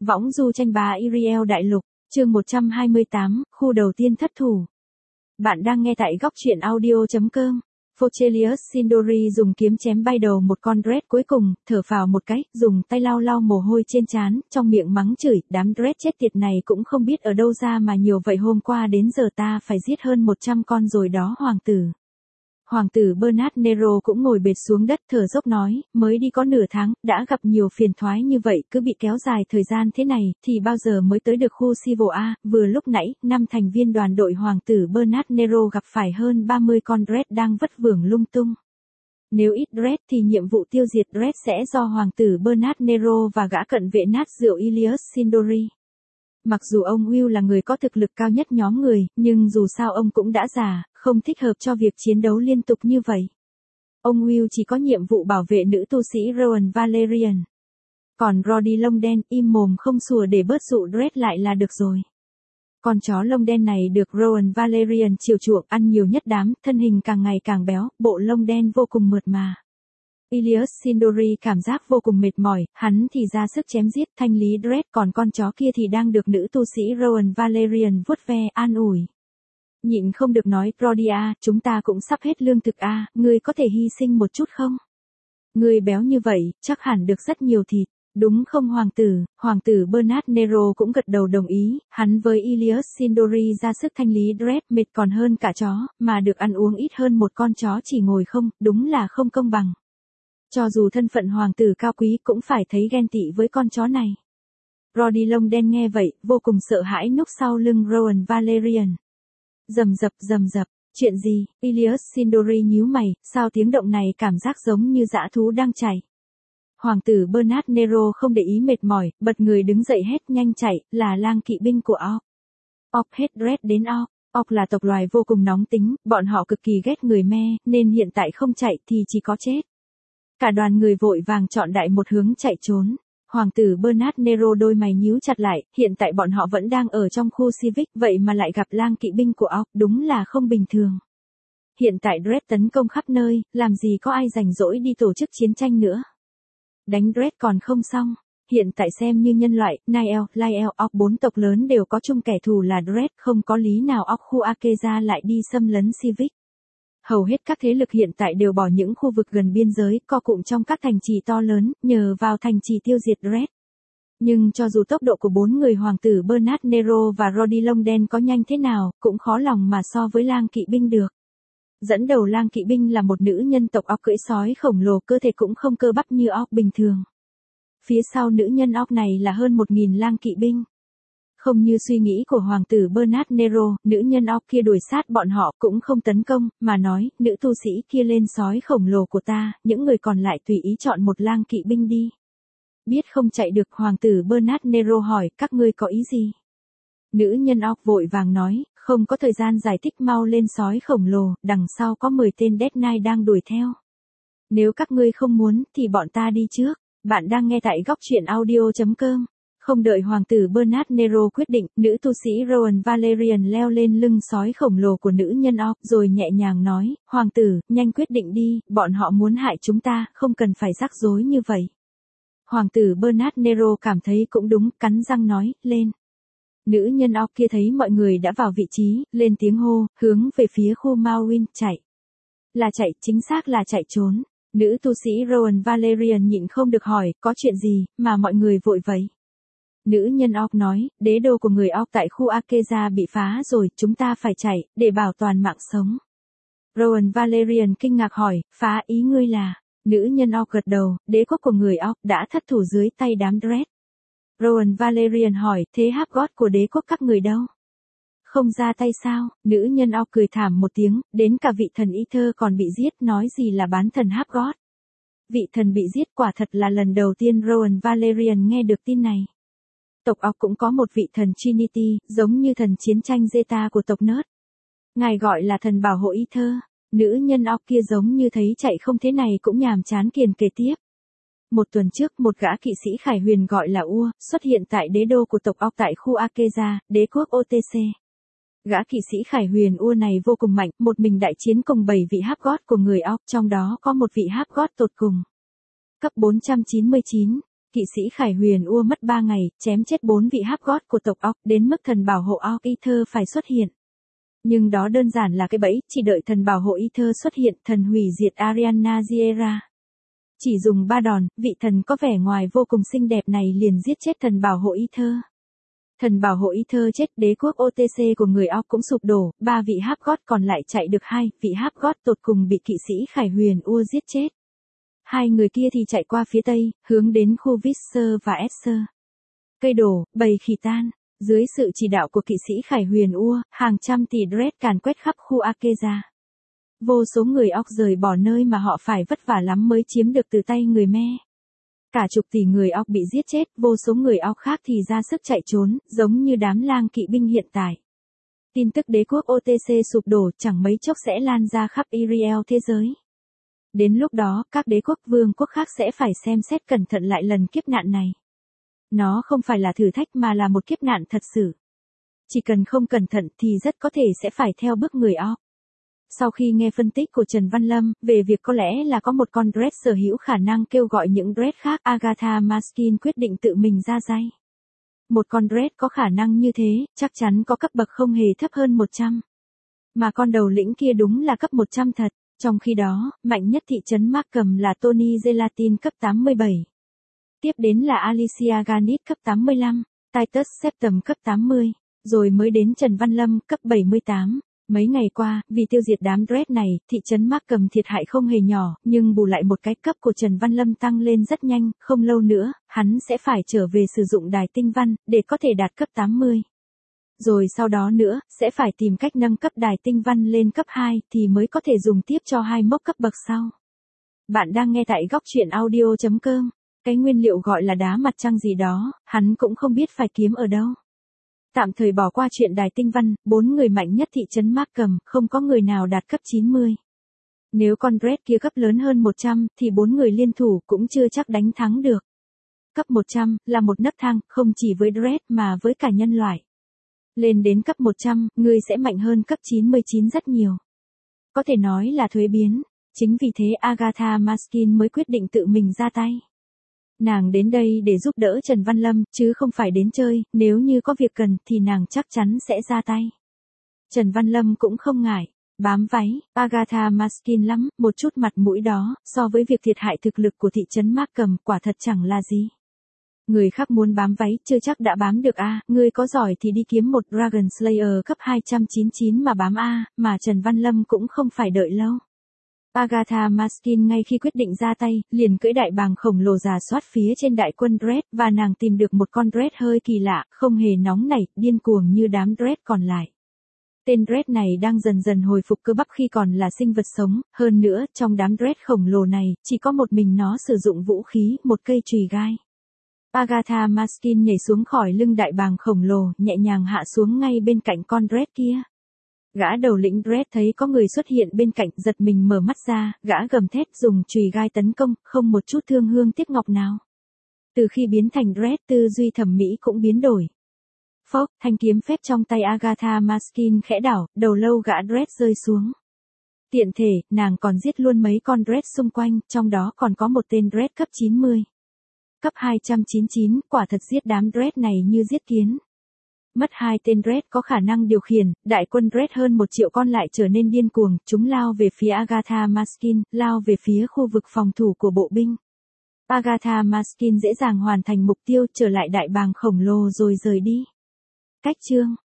Võng du tranh bá Iriel đại lục, chương 128, khu đầu tiên thất thủ. Bạn đang nghe tại góc truyện audio.com. Fochelius Sindori dùng kiếm chém bay đầu một con Dread cuối cùng, thở phào một cái, dùng tay lau lau mồ hôi trên trán, trong miệng mắng chửi, đám Dread chết tiệt này cũng không biết ở đâu ra mà nhiều vậy, hôm qua đến giờ ta phải giết hơn 100 con rồi đó hoàng tử. Hoàng tử Bernard Nero cũng ngồi bệt xuống đất thở dốc nói, mới đi có nửa tháng, đã gặp nhiều phiền toái như vậy, cứ bị kéo dài thời gian thế này, thì bao giờ mới tới được khu Civil A, vừa lúc nãy, 5 thành viên đoàn đội hoàng tử Bernard Nero gặp phải hơn 30 con Dread đang vất vưởng lung tung. Nếu ít Dread thì nhiệm vụ tiêu diệt Dread sẽ do hoàng tử Bernard Nero và gã cận vệ nát rượu Ilius Sindori. Mặc dù ông Will là người có thực lực cao nhất nhóm người, nhưng dù sao ông cũng đã già, không thích hợp cho việc chiến đấu liên tục như vậy. Ông Will chỉ có nhiệm vụ bảo vệ nữ tu sĩ Rowan Valerian. Còn Roddy lông đen im mồm không sủa để bớt dụ Dread lại là được rồi. Con chó lông đen này được Rowan Valerian chiều chuộng, ăn nhiều nhất đám, thân hình càng ngày càng béo, bộ lông đen vô cùng mượt mà. Ilius Sindori cảm giác vô cùng mệt mỏi, hắn thì ra sức chém giết thanh lý Dread, còn con chó kia thì đang được nữ tu sĩ Rowan Valerian vuốt ve an ủi. Nhịn không được nói, Roddy à, chúng ta cũng sắp hết lương thực à, ngươi có thể hy sinh một chút không? Ngươi béo như vậy, chắc hẳn được rất nhiều thịt, đúng không hoàng tử Bernard Nero cũng gật đầu đồng ý, hắn với Ilius Sindori ra sức thanh lý Dread mệt còn hơn cả chó, mà được ăn uống ít hơn một con chó chỉ ngồi không, đúng là không công bằng. Cho dù thân phận hoàng tử cao quý cũng phải thấy ghen tị với con chó này. Roddy lông đen nghe vậy, vô cùng sợ hãi núp sau lưng Rowan Valerian. Rầm rập, chuyện gì? Ilius Sindori nhíu mày, sao tiếng động này cảm giác giống như dã thú đang chạy. Hoàng tử Bernard Nero không để ý mệt mỏi, bật người đứng dậy hét nhanh chạy, là lang kỵ binh của Orc. Orc hết Dread đến Orc. Orc là tộc loài vô cùng nóng tính, bọn họ cực kỳ ghét người me, nên hiện tại không chạy thì chỉ có chết. Cả đoàn người vội vàng chọn đại một hướng chạy trốn. Hoàng tử Bernard Nero đôi mày nhíu chặt lại, hiện tại bọn họ vẫn đang ở trong khu Civic, vậy mà lại gặp lang kỵ binh của Orc, đúng là không bình thường. Hiện tại Dread tấn công khắp nơi, làm gì có ai rảnh rỗi đi tổ chức chiến tranh nữa. Đánh Dread còn không xong, hiện tại xem như nhân loại, Niel, Lyell, Orc 4 tộc lớn đều có chung kẻ thù là Dread, không có lý nào Orc khu Akeza lại đi xâm lấn Civic. Hầu hết các thế lực hiện tại đều bỏ những khu vực gần biên giới, co cụm trong các thành trì to lớn, nhờ vào thành trì tiêu diệt Dread. Nhưng cho dù tốc độ của 4 người hoàng tử Bernard Nero và Roddy lông đen có nhanh thế nào, cũng khó lòng mà so với lang kỵ binh được. Dẫn đầu lang kỵ binh là một nữ nhân tộc Orc cưỡi sói khổng lồ, cơ thể cũng không cơ bắp như Orc bình thường. Phía sau nữ nhân Orc này là hơn 1.000 lang kỵ binh. Không như suy nghĩ của hoàng tử Bernard Nero, nữ nhân Orc kia đuổi sát bọn họ cũng không tấn công, mà nói, nữ tu sĩ kia lên sói khổng lồ của ta, những người còn lại tùy ý chọn một lang kỵ binh đi. Biết không chạy được, hoàng tử Bernard Nero hỏi, các ngươi có ý gì? Nữ nhân Orc vội vàng nói, không có thời gian giải thích, mau lên sói khổng lồ, đằng sau có 10 tên Death Knight đang đuổi theo. Nếu các ngươi không muốn, thì bọn ta đi trước. Bạn đang nghe tại góc truyện audio.com. Không đợi hoàng tử Bernard Nero quyết định, nữ tu sĩ Rowan Valerian leo lên lưng sói khổng lồ của nữ nhân Orc rồi nhẹ nhàng nói, hoàng tử, nhanh quyết định đi, bọn họ muốn hại chúng ta, không cần phải rắc rối như vậy. Hoàng tử Bernard Nero cảm thấy cũng đúng, cắn răng nói, lên. Nữ nhân Orc kia thấy mọi người đã vào vị trí, lên tiếng hô, hướng về phía khu Mawin, chạy. Là chạy, chính xác là chạy trốn. Nữ tu sĩ Rowan Valerian nhịn không được hỏi, có chuyện gì, mà mọi người vội vậy? Nữ nhân Orc nói, đế đô của người Orc tại khu Akeza bị phá rồi, chúng ta phải chạy, để bảo toàn mạng sống. Rowan Valerian kinh ngạc hỏi, phá ý ngươi là? Nữ nhân Orc gật đầu, đế quốc của người Orc đã thất thủ dưới tay đám Dread. Rowan Valerian hỏi, thế Hapgoth của đế quốc các người đâu? Không ra tay sao? Nữ nhân Orc cười thảm một tiếng, đến cả vị thần Ether còn bị giết, nói gì là bán thần Hapgoth. Vị thần bị giết, quả thật là lần đầu tiên Rowan Valerian nghe được tin này. Tộc Orc cũng có một vị thần Trinity, giống như thần chiến tranh Zeta của tộc Nerd. Ngài gọi là thần bảo hộ Ether. Nữ nhân Orc kia giống như thấy chạy không thế này cũng nhàm chán kiền kề tiếp. Một tuần trước, một gã kỵ sĩ Khải Huyền gọi là Ua, xuất hiện tại đế đô của tộc Orc tại khu Akeza, đế quốc OTC. Gã kỵ sĩ Khải Huyền Ua này vô cùng mạnh, một mình đại chiến cùng 7 vị Hapgoth của người Orc, trong đó có một vị Hapgoth tột cùng. Cấp 499. kỵ sĩ Khải Huyền Ua mất 3 ngày, chém chết 4 vị Hapgoth của tộc Orc, đến mức thần bảo hộ Orc Ether phải xuất hiện. Nhưng đó đơn giản là cái bẫy, chỉ đợi thần bảo hộ Ether xuất hiện, thần hủy diệt Arianna Giera. Chỉ dùng 3 đòn, vị thần có vẻ ngoài vô cùng xinh đẹp này liền giết chết thần bảo hộ Ether. Thần bảo hộ Ether chết, đế quốc OTC của người Orc cũng sụp đổ, 3 vị Hapgoth còn lại chạy được 2, vị Hapgoth tột cùng bị kỵ sĩ Khải Huyền Ua giết chết. 2 người kia thì chạy qua phía tây, hướng đến khu Visser và Esser. Cây đổ, bầy khỉ tan. Dưới sự chỉ đạo của kỵ sĩ Khải Huyền Ua, hàng trăm tỷ Dread càn quét khắp khu Akeza. Vô số người Orc rời bỏ nơi mà họ phải vất vả lắm mới chiếm được từ tay người Me. Cả chục tỷ người Orc bị giết chết, vô số người Orc khác thì ra sức chạy trốn, giống như đám lang kỵ binh hiện tại. Tin tức đế quốc OTC sụp đổ chẳng mấy chốc sẽ lan ra khắp Iriel thế giới. Đến lúc đó, các đế quốc vương quốc khác sẽ phải xem xét cẩn thận lại lần kiếp nạn này. Nó không phải là thử thách mà là một kiếp nạn thật sự. Chỉ cần không cẩn thận thì rất có thể sẽ phải theo bước người Orc. Sau khi nghe phân tích của Trần Văn Lâm về việc có lẽ là có một con Dread sở hữu khả năng kêu gọi những Dread khác, Agatha Maskin quyết định tự mình ra tay. Một con Dread có khả năng như thế, chắc chắn có cấp bậc không hề thấp hơn 100. Mà con đầu lĩnh kia đúng là cấp 100 thật. Trong khi đó, mạnh nhất thị trấn Markham là Tony Gelatin cấp 87. Tiếp đến là Alicia Garnett cấp 85, Titus Septum cấp 80, rồi mới đến Trần Văn Lâm cấp 78. Mấy ngày qua, vì tiêu diệt đám Dread này, thị trấn Markham thiệt hại không hề nhỏ, nhưng bù lại một cái cấp của Trần Văn Lâm tăng lên rất nhanh, không lâu nữa, hắn sẽ phải trở về sử dụng đài tinh văn, để có thể đạt cấp 80. Rồi sau đó nữa, sẽ phải tìm cách nâng cấp đài tinh văn lên cấp 2 thì mới có thể dùng tiếp cho 2 mốc cấp bậc sau. Bạn đang nghe tại góc truyện audio.com. Cái nguyên liệu gọi là đá mặt trăng gì đó, hắn cũng không biết phải kiếm ở đâu. Tạm thời bỏ qua chuyện đài tinh văn, 4 người mạnh nhất thị trấn Markham, không có người nào đạt cấp 90. Nếu con Dread kia cấp lớn hơn 100, thì 4 người liên thủ cũng chưa chắc đánh thắng được. Cấp 100 là một nấc thang, không chỉ với Dread mà với cả nhân loại. Lên đến cấp 100, người sẽ mạnh hơn cấp 99 rất nhiều. Có thể nói là thuế biến. Chính vì thế Agatha Maskin mới quyết định tự mình ra tay. Nàng đến đây để giúp đỡ Trần Văn Lâm, chứ không phải đến chơi, nếu như có việc cần thì nàng chắc chắn sẽ ra tay. Trần Văn Lâm cũng không ngại, bám váy, Agatha Maskin lắm, một chút mặt mũi đó, so với việc thiệt hại thực lực của thị trấn Markham, quả thật chẳng là gì. Người khác muốn bám váy, chưa chắc đã bám được a, ngươi có giỏi thì đi kiếm một Dragon Slayer cấp 299 mà bám a, mà Trần Văn Lâm cũng không phải đợi lâu. Agatha Maskin ngay khi quyết định ra tay, liền cưỡi đại bàng khổng lồ rà soát phía trên đại quân Dread, và nàng tìm được một con Dread hơi kỳ lạ, không hề nóng nảy, điên cuồng như đám Dread còn lại. Tên Dread này đang dần dần hồi phục cơ bắp khi còn là sinh vật sống, hơn nữa, trong đám Dread khổng lồ này, chỉ có một mình nó sử dụng vũ khí, một cây chùy gai. Agatha Maskin nhảy xuống khỏi lưng đại bàng khổng lồ, nhẹ nhàng hạ xuống ngay bên cạnh con Dread kia. Gã đầu lĩnh Dread thấy có người xuất hiện bên cạnh, giật mình mở mắt ra, gã gầm thét dùng chùy gai tấn công, không một chút thương hương tiếc ngọc nào. Từ khi biến thành Dread, tư duy thẩm mỹ cũng biến đổi. Phốc, thanh kiếm phép trong tay Agatha Maskin khẽ đảo, đầu lâu gã Dread rơi xuống. Tiện thể, nàng còn giết luôn mấy con Dread xung quanh, trong đó còn có một tên Dread cấp 90. Cấp 299, quả thật giết đám Dread này như giết kiến. Mất 2 tên Dread có khả năng điều khiển, đại quân Dread hơn 1 triệu con lại trở nên điên cuồng, chúng lao về phía Agatha Maskin, lao về phía khu vực phòng thủ của bộ binh. Agatha Maskin dễ dàng hoàn thành mục tiêu, trở lại đại bàng khổng lồ rồi rời đi. Cách chương